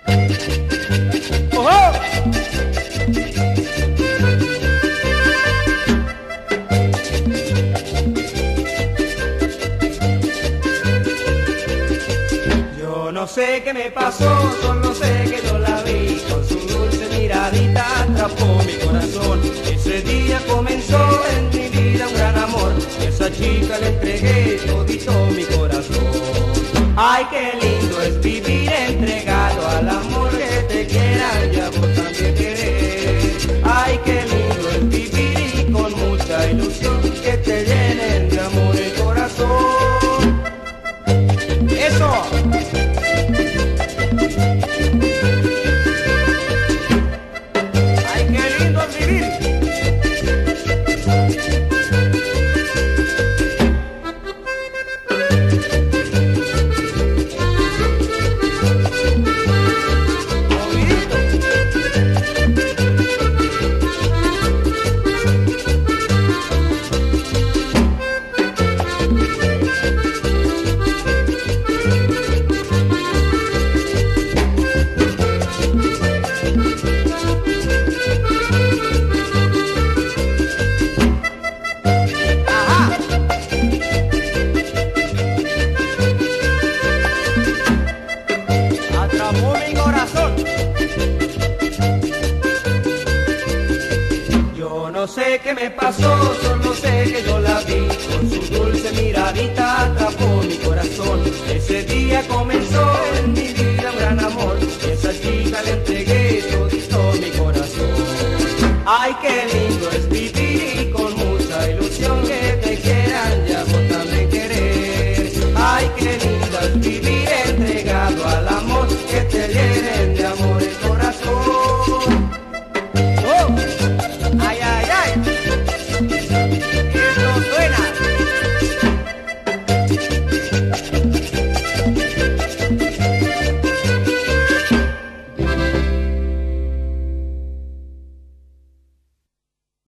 ¡Ojo! Yo no sé qué me pasó, solo sé que yo la vi, con su dulce miradita atrapó mi corazón. Ese día comenzó en mi vida un gran amor, y a esa chica le entregué todito mi corazón. Ay, qué lindo es vivir entregado al amor, que te quieran y a vos también querer. Ay, qué lindo es vivir y con mucha ilusión, que te llenen de amor el corazón. ¡Eso! ¡Ay, qué lindo es vivir! Atrapó mi corazón. Yo no sé qué me pasó, solo sé que yo la vi, con su dulce miradita atrapó mi corazón. Ese día comenzó